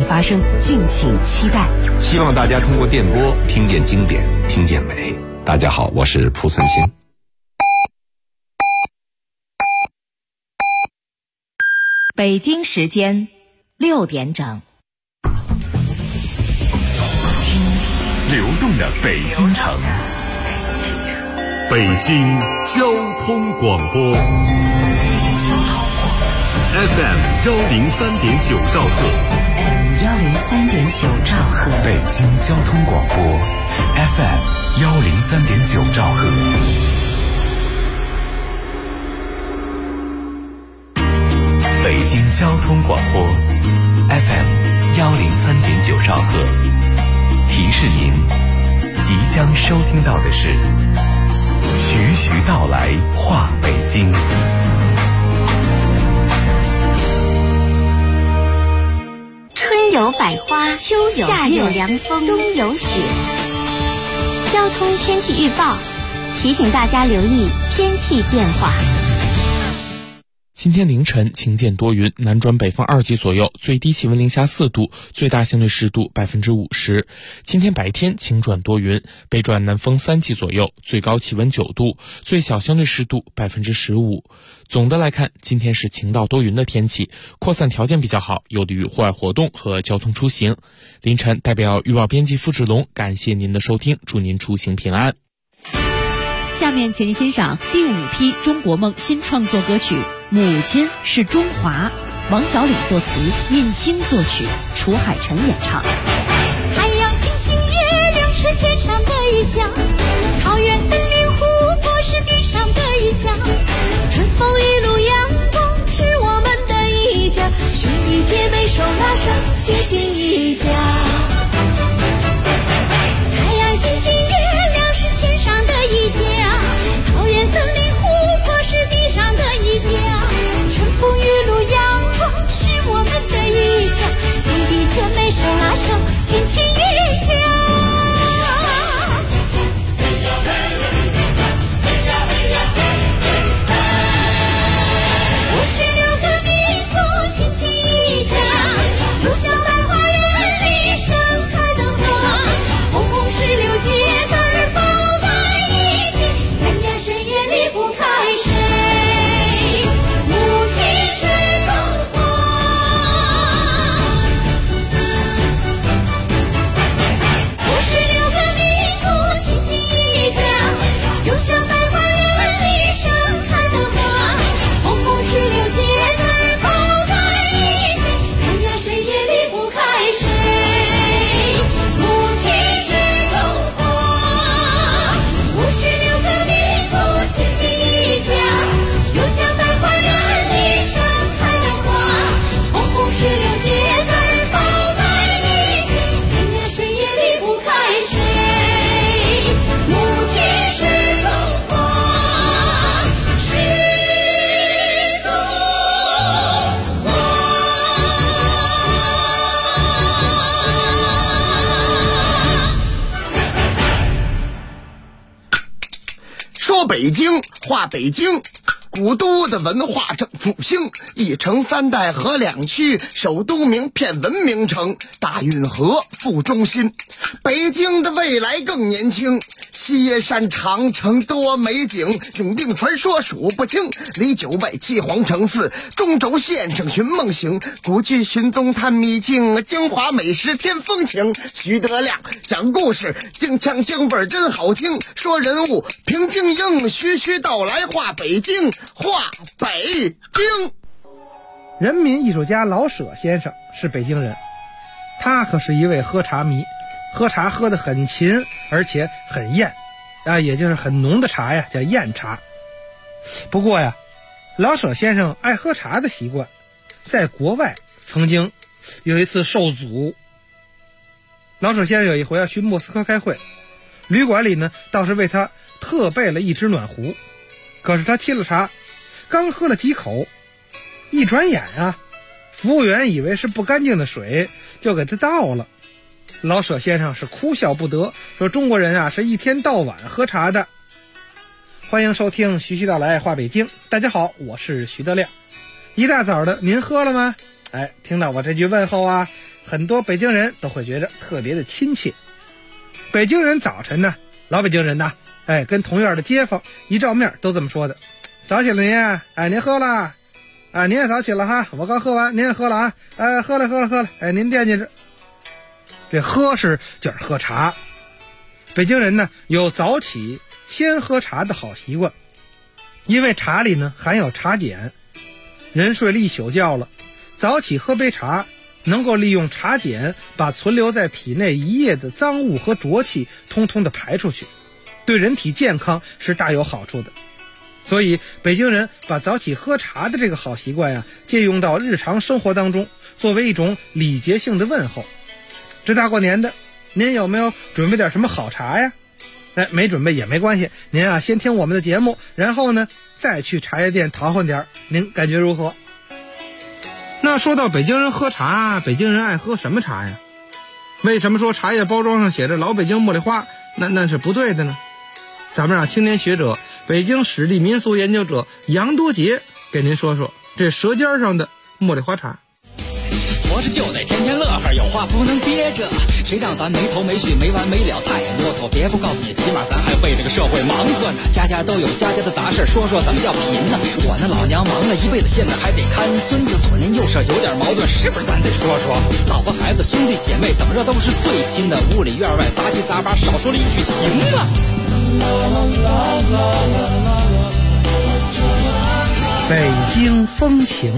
发生，敬请期待。 希望大家通过电波听见经典，听见美。大家好，我是蒲存昕。 北京时间6点整， 听流动的北京城，北京交通广播 FM 103.9兆赫 103.9兆赫， 北京交通广播 FM 103.9兆赫。北京交通广播 FM 103.9兆赫，提示您即将收听到的是徐徐道来话北京。 春有百花，秋有夏有凉风，冬有雪。交通天气预报提醒大家留意天气变化。 今天凌晨晴间多云，南转北风2级左右，最低气温零下4度，最大相对湿度50%。今天白天晴转多云，北转南风3级左右，最高气温9度，最小相对湿度15%。总的来看，今天是晴到多云的天气，扩散条件比较好，有利于户外活动和交通出行。凌晨代表预报编辑付志龙，感谢您的收听，祝您出行平安。 下面请您欣赏第5批中国梦新创作歌曲《母亲是中华》，王小礼作词，印青作曲，楚海晨演唱。 太阳、星星、月亮是天上的一家，草原、森林、湖泊是地上的一家，春风一路阳光是我们的一家，兄弟姐妹手拉手，齐心一家。太阳、星星、月亮是天上的一家，草原、森林、湖泊是地上的一家，春风雨露阳光是我们的一家，兄弟姐妹手拉手，亲亲一家。56个民族亲亲一家，就像百花园里盛开的花，红红16节字儿包在一起，人呀谁也离不开谁。母亲是中华。56个民族亲亲一家，就像百花园里盛开的花，红红16节字儿包在一起，人呀谁也离不开谁。母亲是中华。56个民族亲亲一家，就像百花园里盛开的花，红红16节字儿包在一起，人呀谁也离不开谁。母亲是中华，是中华。 说北京，话北京，古都的文化正复兴，一城3代合2区，首都名片文明城，大运河副中心。北京的未来更年轻，西耶山长城多美景，永定传说数不清，离9外7皇城4，中轴线上寻梦行，古剧寻踪探秘境，京华美食添风情。徐德亮讲故事，京腔京味真好听，说人物评京英，徐徐道来话北京，话北京。 人民艺术家老舍先生是北京人，他可是一位喝茶迷，喝茶喝得很勤，而且很艳啊，也就是很浓的茶呀，叫艳茶。不过呀，老舍先生爱喝茶的习惯，在国外曾经有一次受阻。老舍先生有一回要去莫斯科开会，旅馆里呢倒是为他特备了一只暖壶，可是他沏了茶，刚喝了几口，一转眼啊，服务员以为是不干净的水，就给他倒了。老舍先生是哭笑不得，说中国人啊是一天到晚喝茶的。欢迎收听徐徐道来话北京，大家好，我是徐德亮。一大早的您喝了吗？听到我这句问候啊， 很多北京人都会觉得特别的亲切。北京人早晨呢，老北京人呐，跟同院的街坊一照面都这么说的：早起了您，您喝了，您也早起了哈，我刚喝完，您也喝了啊，喝了，您惦记着。这喝是就是喝茶。北京人呢有早起先喝茶的好习惯，因为茶里呢含有茶碱，人睡了一宿觉了，早起喝杯茶，能够利用茶碱把存留在体内一夜的脏物和浊气通通的排出去，对人体健康是大有好处的。所以北京人把早起喝茶的这个好习惯呀，借用到日常生活当中，作为一种礼节性的问候。这大过年的，您有没有准备点什么好茶呀？没准备也没关系，您啊先听我们的节目，然后呢再去茶叶店淘换点，您感觉如何？那说到北京人喝茶，北京人爱喝什么茶呀？为什么说茶叶包装上写着老北京茉莉花，那是不对的呢？咱们让青年学者、北京史地民俗研究者杨多杰给您说说这舌尖上的茉莉花茶。 活着就得天天乐呵，有话不能憋着，谁让咱没头没绪没完没了，太啰嗦。别不告诉你，起码咱还为这个社会忙活呢。家家都有家家的杂事，说说怎么叫贫呢？我那老娘忙了一辈子，现在还得看孙子，左邻右舍有点矛盾，是不是咱得说说？老婆孩子兄弟姐妹怎么着都是最亲的，屋里院外杂七杂八，少说了一句行吗？ 北京风情。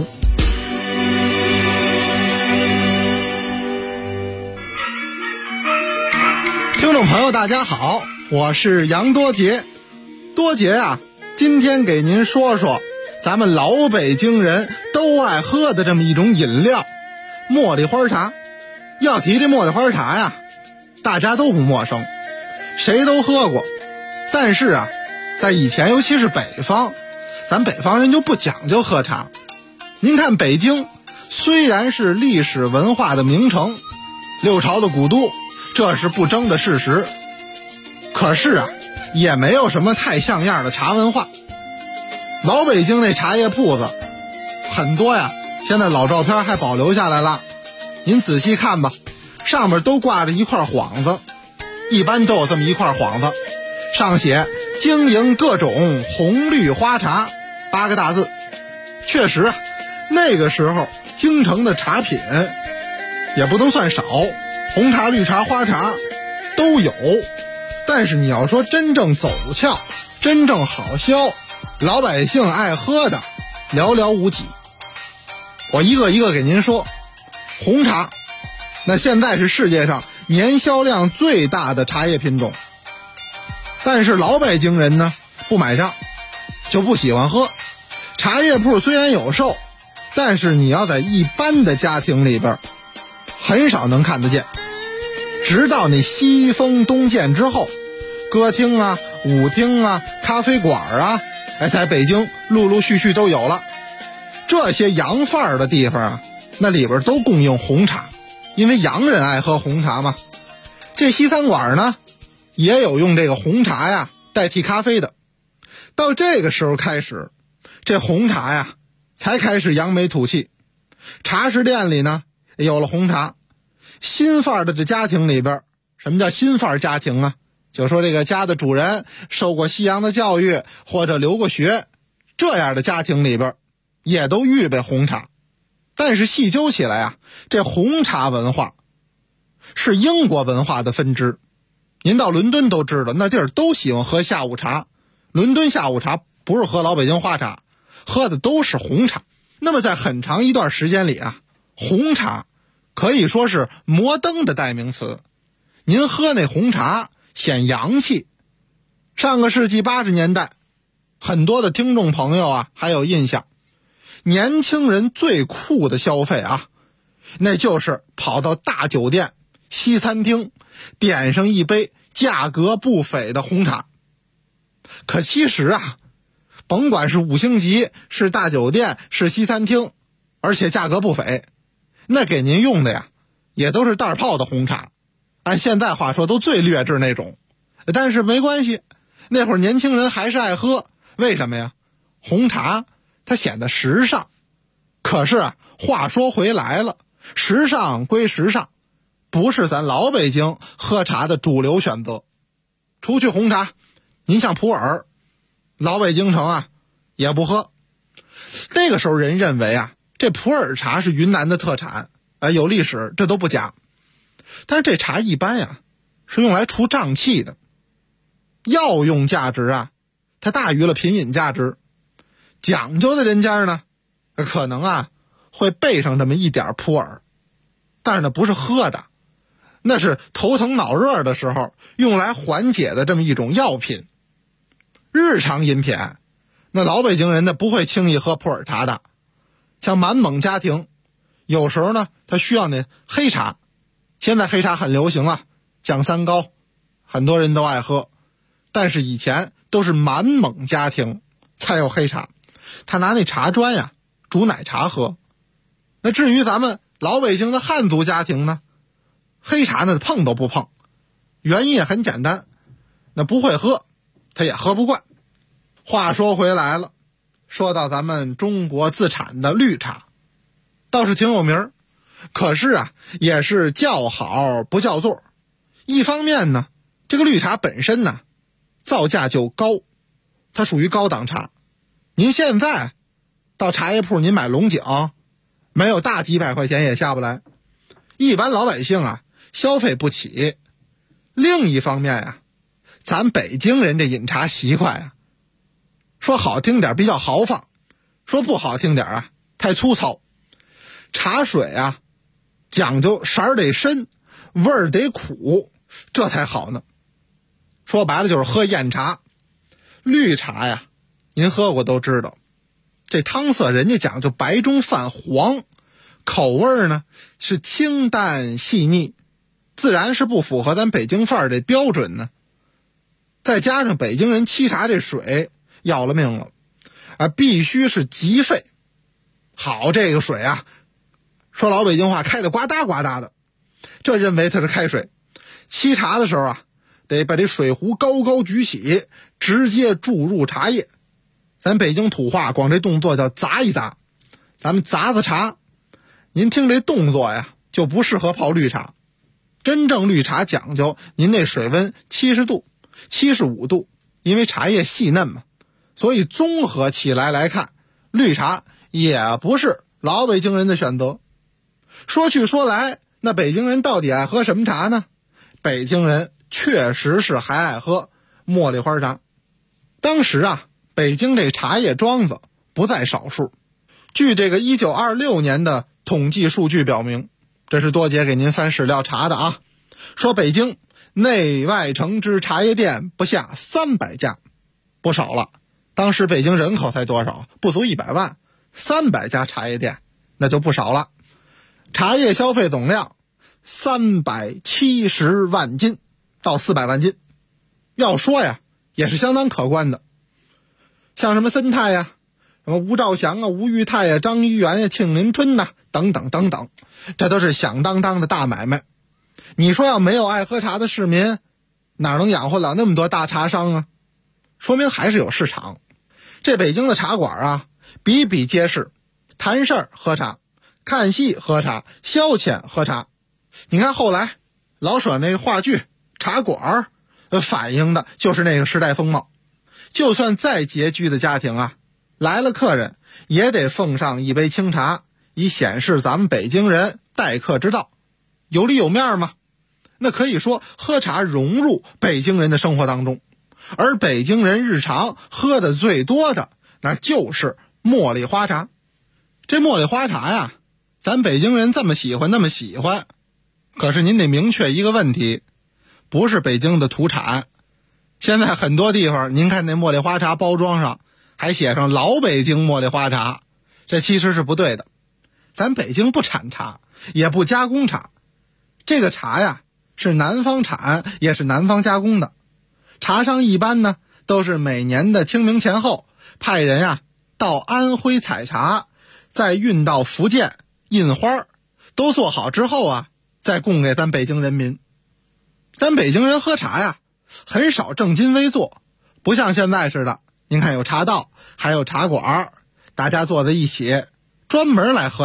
听众朋友大家好，我是杨多杰。多杰啊，今天给您说说咱们老北京人都爱喝的这么一种饮料——茉莉花茶。要提这茉莉花茶呀，大家都不陌生，谁都喝过。但是啊，在以前尤其是北方，咱北方人就不讲究喝茶。您看北京虽然是历史文化的名城，六朝的古都，这是不争的事实，可是啊，也没有什么太像样的茶文化。老北京那茶叶铺子很多呀，现在老照片还保留下来了，您仔细看吧，上面都挂着一块幌子，一般都有这么一块幌子，上写经营各种红绿花茶8个大字。确实啊，那个时候京城的茶品也不能算少，红茶、绿茶、花茶都有，但是你要说真正走俏、真正好销、老百姓爱喝的寥寥无几。我一个一个给您说。红茶，那现在是世界上年销量最大的茶叶品种，但是老北京人呢不买账，就不喜欢喝。茶叶铺虽然有售，但是你要在一般的家庭里边很少能看得见。直到你西风东渐之后，歌厅啊、舞厅啊、咖啡馆啊，在北京陆陆续续都有了。这些洋范儿的地方啊，那里边都供应红茶，因为洋人爱喝红茶嘛。这西餐馆呢，也有用这个红茶呀代替咖啡的。到这个时候开始，这红茶呀才开始扬眉吐气。茶食店里呢有了红茶。新范儿的这家庭里边，什么叫新范儿家庭啊？就说这个家的主人受过西洋的教育或者留过学，这样的家庭里边也都预备红茶。但是细究起来啊，这红茶文化是英国文化的分支。您到伦敦都知道，那地儿都喜欢喝下午茶。伦敦下午茶不是喝老北京花茶，喝的都是红茶。那么在很长一段时间里啊，红茶可以说是摩登的代名词。您喝那红茶显洋气。上个世纪80年代，很多的听众朋友啊还有印象，年轻人最酷的消费啊，那就是跑到大酒店、西餐厅，点上一杯价格不菲的红茶。可其实啊，甭管是5星级、是大酒店、是西餐厅，而且价格不菲，那给您用的呀也都是袋泡的红茶，按现在话说都最劣质那种。但是没关系，那会儿年轻人还是爱喝。为什么呀？红茶它显得时尚。可是啊，话说回来了， 时尚归时尚，不是咱老北京喝茶的主流选择。除去红茶，您像普洱，老北京城啊也不喝。那个时候人认为啊，这普洱茶是云南的特产，有历史，这都不假。但是这茶一般呀是用来除胀气的，药用价值啊它大于了品饮价值。讲究的人家呢可能啊会备上这么一点普洱，但是呢不是喝的，那是头疼脑热的时候用来缓解的这么一种药品。日常饮品，那老北京人呢不会轻易喝普洱茶的。像满蒙家庭有时候呢他需要那黑茶，现在黑茶很流行了，降三高，很多人都爱喝，但是以前都是满蒙家庭才有黑茶，他拿那茶砖呀煮奶茶喝。那至于咱们老北京的汉族家庭呢，黑茶呢碰都不碰，原因也很简单，那不会喝他也喝不惯。话说回来了，说到咱们中国自产的绿茶倒是挺有名，可是啊也是叫好不叫座。一方面呢，这个绿茶本身呢造价就高，它属于高档茶。您现在到茶叶铺您买龙井，没有大几百块钱也下不来，一般老百姓啊消费不起。另一方面呀，咱北京人这饮茶习惯啊，说好听点比较豪放，说不好听点啊太粗糙。茶水啊讲究色儿得深，味儿得苦，这才好呢。说白了就是喝艳茶。绿茶呀您喝过都知道，这汤色人家讲究白中泛黄，口味呢是清淡细腻，自然是不符合咱北京范儿这标准呢。再加上北京人沏茶这水要了命了必须是急沸。好，这个水啊说老北京话开得呱嗒呱嗒的，这认为它是开水。沏茶的时候啊得把这水壶高高举起，直接注入茶叶。咱北京土话管这动作叫砸一砸，咱们砸砸茶。您听这动作呀就不适合泡绿茶。真正绿茶讲究您那水温70度75度，因为茶叶细嫩嘛，所以综合起来看，绿茶也不是老北京人的选择。说去说来，那北京人到底爱喝什么茶呢？北京人确实是还爱喝茉莉花茶。当时啊北京这茶叶庄子不在少数。据这个1926年的统计数据表明，这是多姐给您翻史料查的啊，说北京内外城之茶叶店不下300家，不少了。当时北京人口才多少？不足100万，300家茶叶店那就不少了。茶叶消费总量370万斤到400万斤，要说呀也是相当可观的。像什么森泰呀，什么吴兆祥啊、吴裕泰呀、张一元呀、庆林春呐等等等等，这都是响当当的大买卖。你说要没有爱喝茶的市民，哪能养活了那么多大茶商啊？说明还是有市场。这北京的茶馆啊比比皆是，谈事儿喝茶，看戏喝茶，消遣喝茶。你看后来老舍那个话剧《茶馆》反映的就是那个时代风貌。就算再拮据的家庭啊，来了客人也得奉上一杯清茶，以显示咱们北京人待客之道，有里有面嘛。那可以说喝茶融入北京人的生活当中，而北京人日常喝的最多的那就是茉莉花茶。这茉莉花茶呀，咱北京人这么喜欢那么喜欢，可是您得明确一个问题，不是北京的土产。现在很多地方您看那茉莉花茶包装上还写上老北京茉莉花茶，这其实是不对的。咱北京不产茶，也不加工茶，这个茶呀是南方产，也是南方加工的。茶商一般呢都是每年的清明前后派人啊到安徽采茶，再运到福建印花，都做好之后啊再供给咱北京人民。咱北京人喝茶呀很少正襟危坐，不像现在似的，您看有茶道，还有茶馆，大家坐在一起专门来喝茶，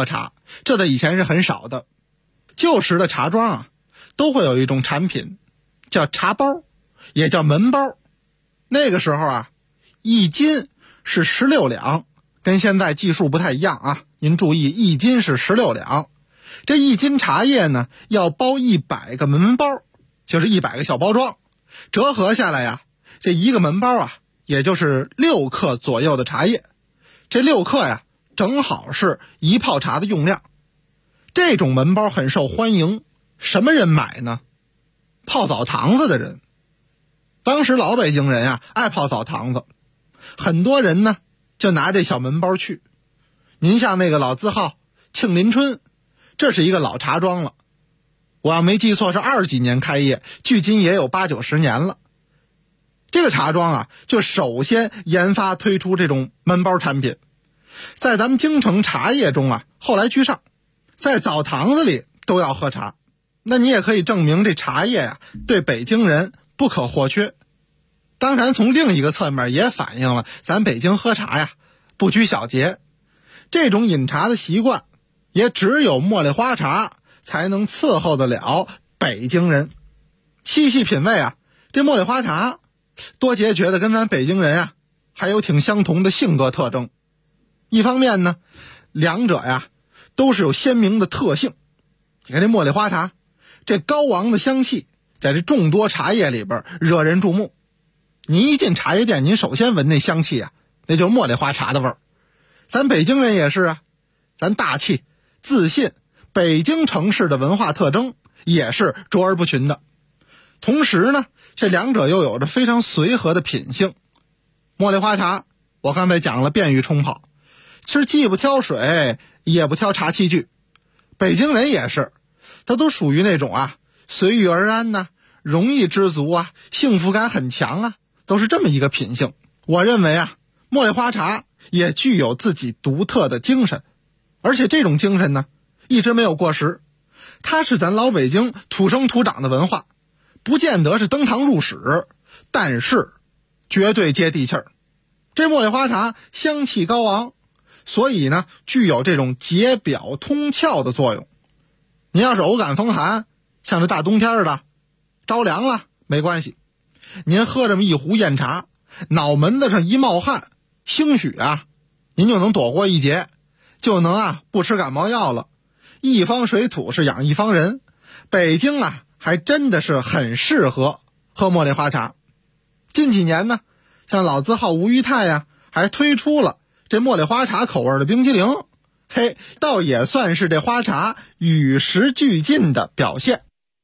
这在以前是很少的。旧时的茶庄啊，都会有一种产品叫茶包，也叫门包。那个时候啊，1斤是16两，跟现在计数不太一样啊，您注意，1斤是16两。这1斤茶叶呢，要包100个门包，就是100个小包装，折合下来呀，这一个门包啊，也就是6克左右的茶叶。这6克呀，正好是一泡茶的用量。这种门包很受欢迎，什么人买呢？泡澡堂子的人。当时老北京人啊，爱泡澡堂子，很多人呢就拿这小门包去。您像那个老字号庆林春，这是一个老茶庄了，我要没记错是20几年开业，距今也有8、90年了。这个茶庄啊，就首先研发推出这种门包产品，在咱们京城茶叶中啊，后来居上，在澡堂子里都要喝茶。那你也可以证明这茶叶啊，对北京人不可或缺。当然从另一个侧面也反映了咱北京喝茶呀不拘小节，这种饮茶的习惯也只有茉莉花茶才能伺候得了北京人。细细品味啊，这茉莉花茶多杰觉得跟咱北京人啊还有挺相同的性格特征。一方面呢，两者呀都是有鲜明的特性。你看这茉莉花茶，这高昂的香气在这众多茶叶里边惹人注目。您一进茶叶店，您首先闻那香气啊，那就是茉莉花茶的味儿。咱北京人也是啊，咱大气自信，北京城市的文化特征也是卓而不群的。同时呢，这两者又有着非常随和的品性。茉莉花茶我刚才讲了，便于冲泡，其实既不挑水也不挑茶器具。北京人也是，他都属于那种啊随遇而安呐，容易知足啊，幸福感很强啊，都是这么一个品性。我认为啊，茉莉花茶也具有自己独特的精神，而且这种精神呢一直没有过时。它是咱老北京土生土长的文化，不见得是登堂入室，但是绝对接地气儿。这茉莉花茶香气高昂，所以呢具有这种解表通窍的作用。您要是偶感风寒，像这大冬天的着凉了没关系，您喝这么一壶酽茶，脑门子上一冒汗，兴许啊您就能躲过一劫，就能啊不吃感冒药了。一方水土是养一方人，北京啊还真的是很适合喝茉莉花茶。近几年呢，像老字号吴裕泰呀，还推出了这茉莉花茶口味的冰激凌，嘿，倒也算是这花茶与时俱进的表现。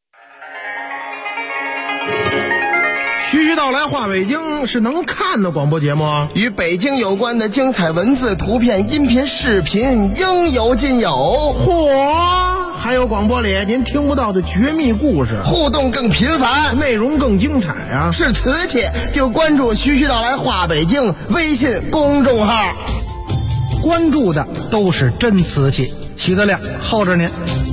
徐徐道来话北京是能看的广播节目， 与北京有关的精彩文字、图片、音频、视频应有尽有。 嚯，还有广播里您听不到的绝密故事， 互动更频繁， 内容更精彩啊！ 是瓷器就关注徐徐道来话北京微信公众号， 关注的都是真瓷器。徐德亮候着您。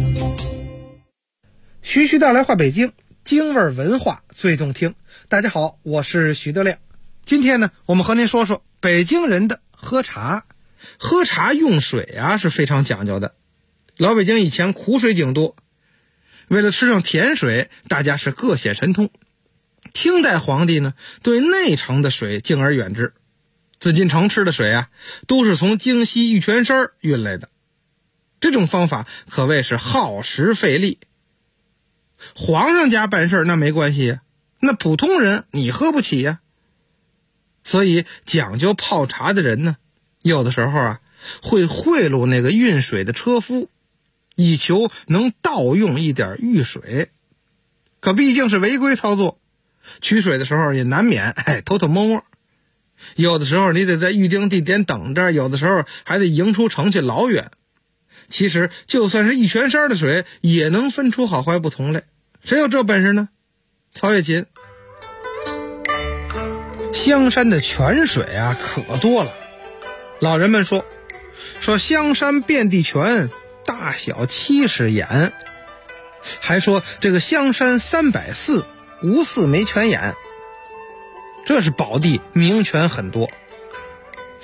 徐徐道来话北京，京味文化最动听。大家好，我是徐德亮。今天呢，我们和您说说北京人的喝茶。喝茶用水啊是非常讲究的。老北京以前苦水井多，为了吃上甜水，大家是各显神通。清代皇帝呢，对内城的水敬而远之，紫禁城吃的水啊，都是从京西玉泉山运来的。这种方法可谓是耗时费力。皇上家办事那没关系呀，那普通人你喝不起呀。所以讲究泡茶的人呢，有的时候啊会贿赂那个运水的车夫，以求能盗用一点御水。可毕竟是违规操作，取水的时候也难免偷偷摸摸。有的时候你得在预定地点等着，有的时候还得迎出城去老远。其实就算是一泉山的水，也能分出好坏不同来。谁有这本事呢？曹雪芹。香山的泉水啊可多了。老人们说香山遍地泉，大小70眼。还说这个香山300寺，无寺没泉眼。这是宝地，名泉很多。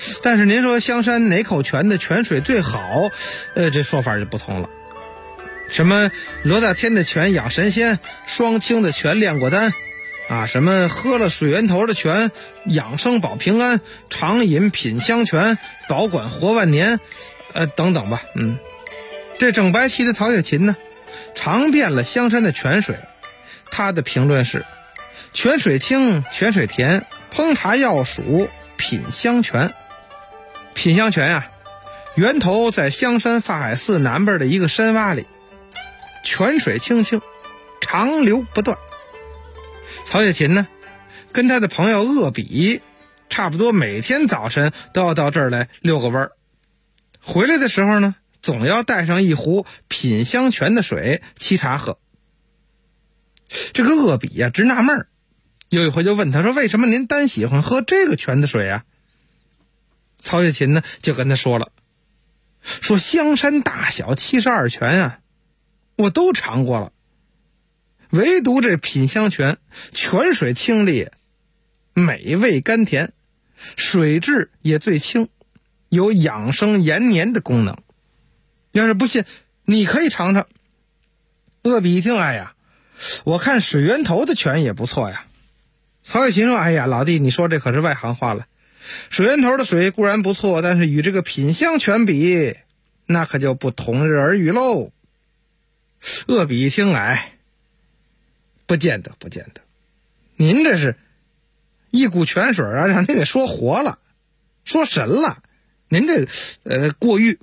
但是您说香山哪口泉的泉水最好，这说法就不同了。什么罗大天的泉养神仙，双清的泉炼过丹啊，什么喝了水源头的泉养生保平安，常饮品香泉保管活万年，等等吧。这正白旗的曹雪芹呢，尝遍了香山的泉水，他的评论是：泉水清，泉水甜，烹茶要数品香泉。品香泉啊，源头在香山法海寺南边的一个山洼里，泉水清清，长流不断。曹雪芹呢，跟他的朋友鄂比，差不多每天早晨都要到这儿来遛个弯儿，回来的时候呢，总要带上一壶品香泉的水沏茶喝。这个鄂比呀，直纳闷儿，有一回就问他说：“为什么您单喜欢喝这个泉的水啊？”曹雪芹呢就跟他说了，说香山大小72泉啊，我都尝过了，唯独这品香泉，泉水清冽，美味甘甜，水质也最清，有养生延年的功能。要是不信，你可以尝尝。鄂比一听，哎呀，我看水源头的泉也不错呀。曹雪芹说：“哎呀，老弟，你说这可是外行话了。水源头的水固然不错，但是与这个品香泉比，那可就不同日而语喽。”鄂比一听，哎，不见得，您这是一股泉水啊，让您给说活了，说神了，您这过誉。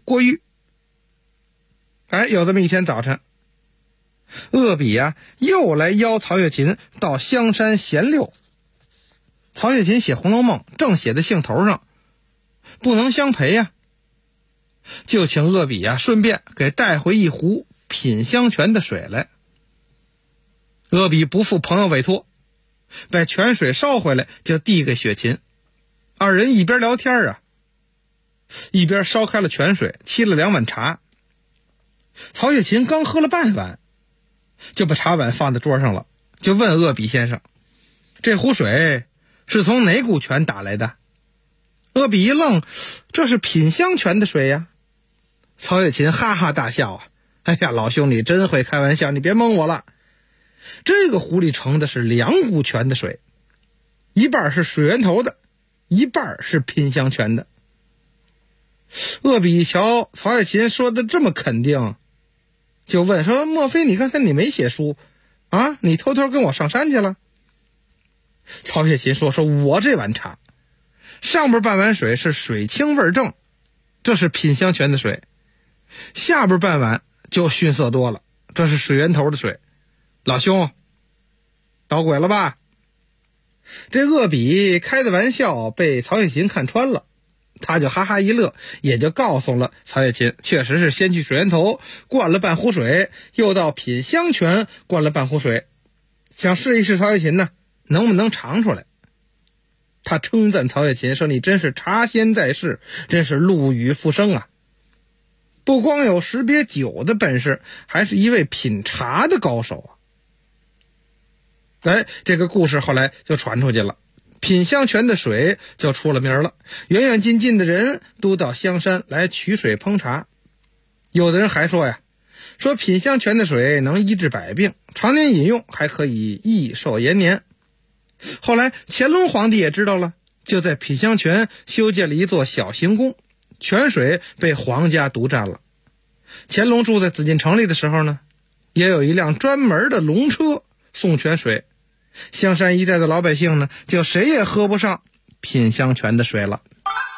哎，有这么一天早晨，鄂比啊又来邀曹雪芹到香山闲溜。曹雪芹写《红楼梦》正写在兴头上，不能相陪呀，就请鄂比啊顺便给带回一壶品香泉的水来。鄂比不负朋友委托，把泉水烧回来就递给雪芹。二人一边聊天啊，一边烧开了泉水，沏了2碗茶。曹雪芹刚喝了半碗，就把茶碗放在桌上了，就问鄂比先生：“这壶水是从哪股泉打来的？”鄂比一愣：“这是品香泉的水呀。”曹雪芹哈哈大笑啊：“哎呀，老兄你真会开玩笑，你别蒙我了。这个壶里盛的是2股泉的水，一半是水源头的，一半是品香泉的。”鄂比一瞧曹雪芹说的这么肯定，就问说：“莫非你刚才你没写书啊？你偷偷跟我上山去了？”曹雪芹说：“我这碗茶上边半碗水是水清味正，这是品香泉的水，下边半碗就逊色多了，这是水源头的水。老兄捣鬼了吧？”这鄂比开的玩笑被曹雪芹看穿了，他就哈哈一乐，也就告诉了曹雪芹，确实是先去水源头灌了半壶水，又到品香泉灌了半壶水，想试一试曹雪芹呢能不能尝出来。他称赞曹雪芹说：“你真是茶仙在世，真是陆羽复生啊！不光有识别酒的本事，还是一位品茶的高手啊！”哎，这个故事后来就传出去了，品香泉的水就出了名了，远远近近的人都到香山来取水烹茶。有的人还说呀，说品香泉的水能医治百病，常年饮用还可以益寿延年。后来乾隆皇帝也知道了，就在品香泉修建了一座小行宫，泉水被皇家独占了。乾隆住在紫禁城里的时候呢，也有一辆专门的龙车送泉水，香山一带的老百姓呢，就谁也喝不上品香泉的水了。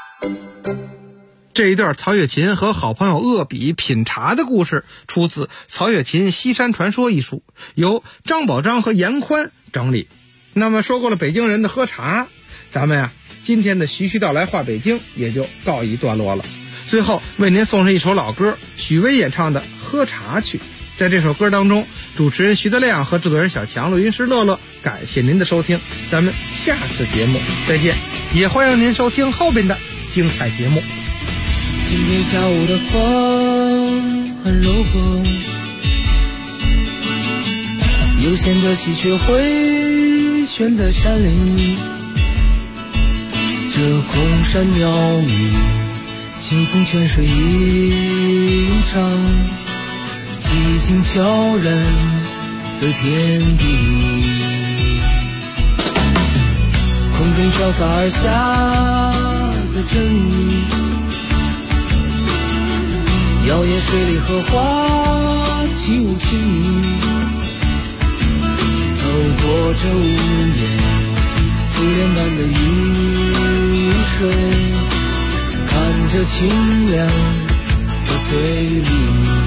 这一段曹雪芹和好朋友鄂比品茶的故事，出自《曹雪芹西山传说》一书，由张宝章和严宽整理。那么说过了北京人的喝茶，咱们今天的徐徐道来话北京也就告一段落了。最后为您送上一首老歌，许巍演唱的《喝茶去》。在这首歌当中，主持人徐德亮和制作人小强、录音师乐乐，感谢您的收听，咱们下次节目再见，也欢迎您收听后边的精彩节目。 今天下午的风很柔和，悠闲的喜鹊回旋的山林， 这空山鸟语，清风泉水吟唱，激情悄然在天地，空中飘洒而下的阵雨，摇曳水里荷花起舞轻盈，透过这屋檐珠帘般的雨水，看着清凉的飞离。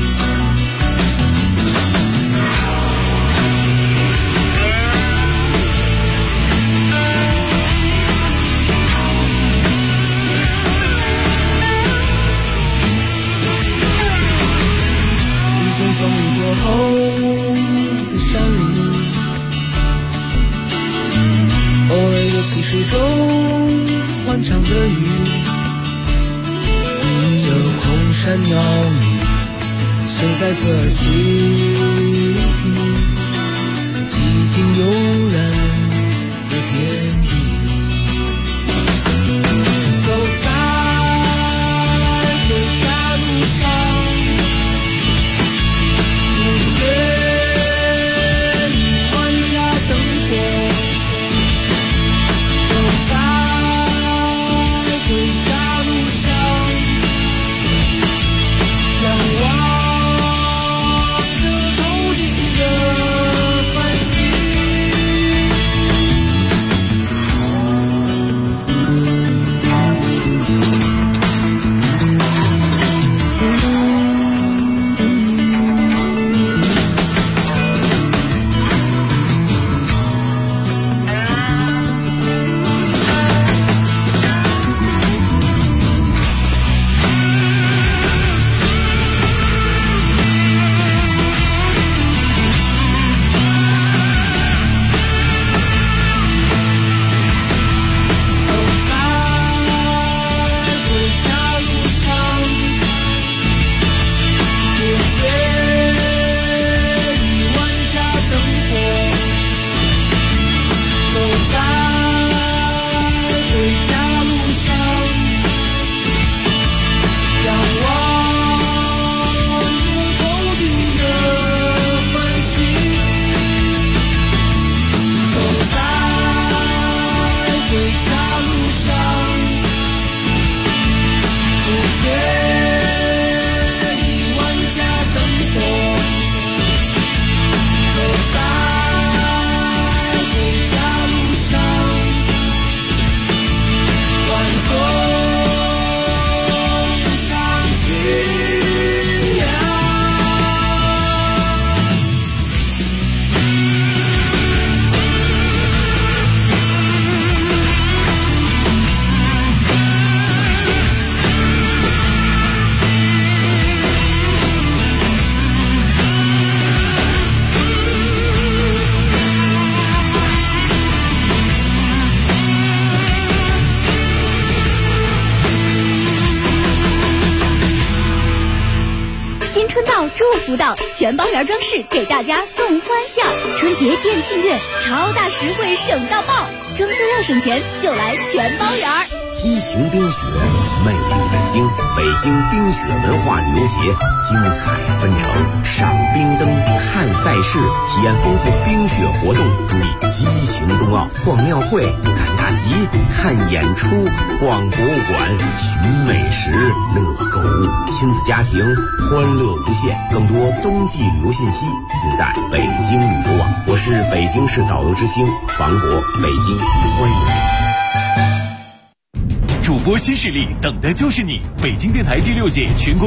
风雨过后的山林，偶尔有溪水中欢唱的雨，这空山鸟语，谁在侧耳倾听？寂静悠然的天地，走在回家路上。 祝福到全包园装饰给大家送欢笑，春节电庆月超大实惠省到爆，装修要省钱就来全包园。 激情冰雪，魅力北京，北京冰雪文化旅游节精彩纷呈，赏冰灯，看赛事，体验丰富冰雪活动，助力激情冬奥，逛庙会，赶大集，看演出，逛博物馆，寻美食，乐购物，亲子家庭欢乐无限。更多冬季旅游信息尽在北京旅游网。我是北京市导游之星房博，北京欢迎你。 主播新势力，等的就是你！北京电台第6届全国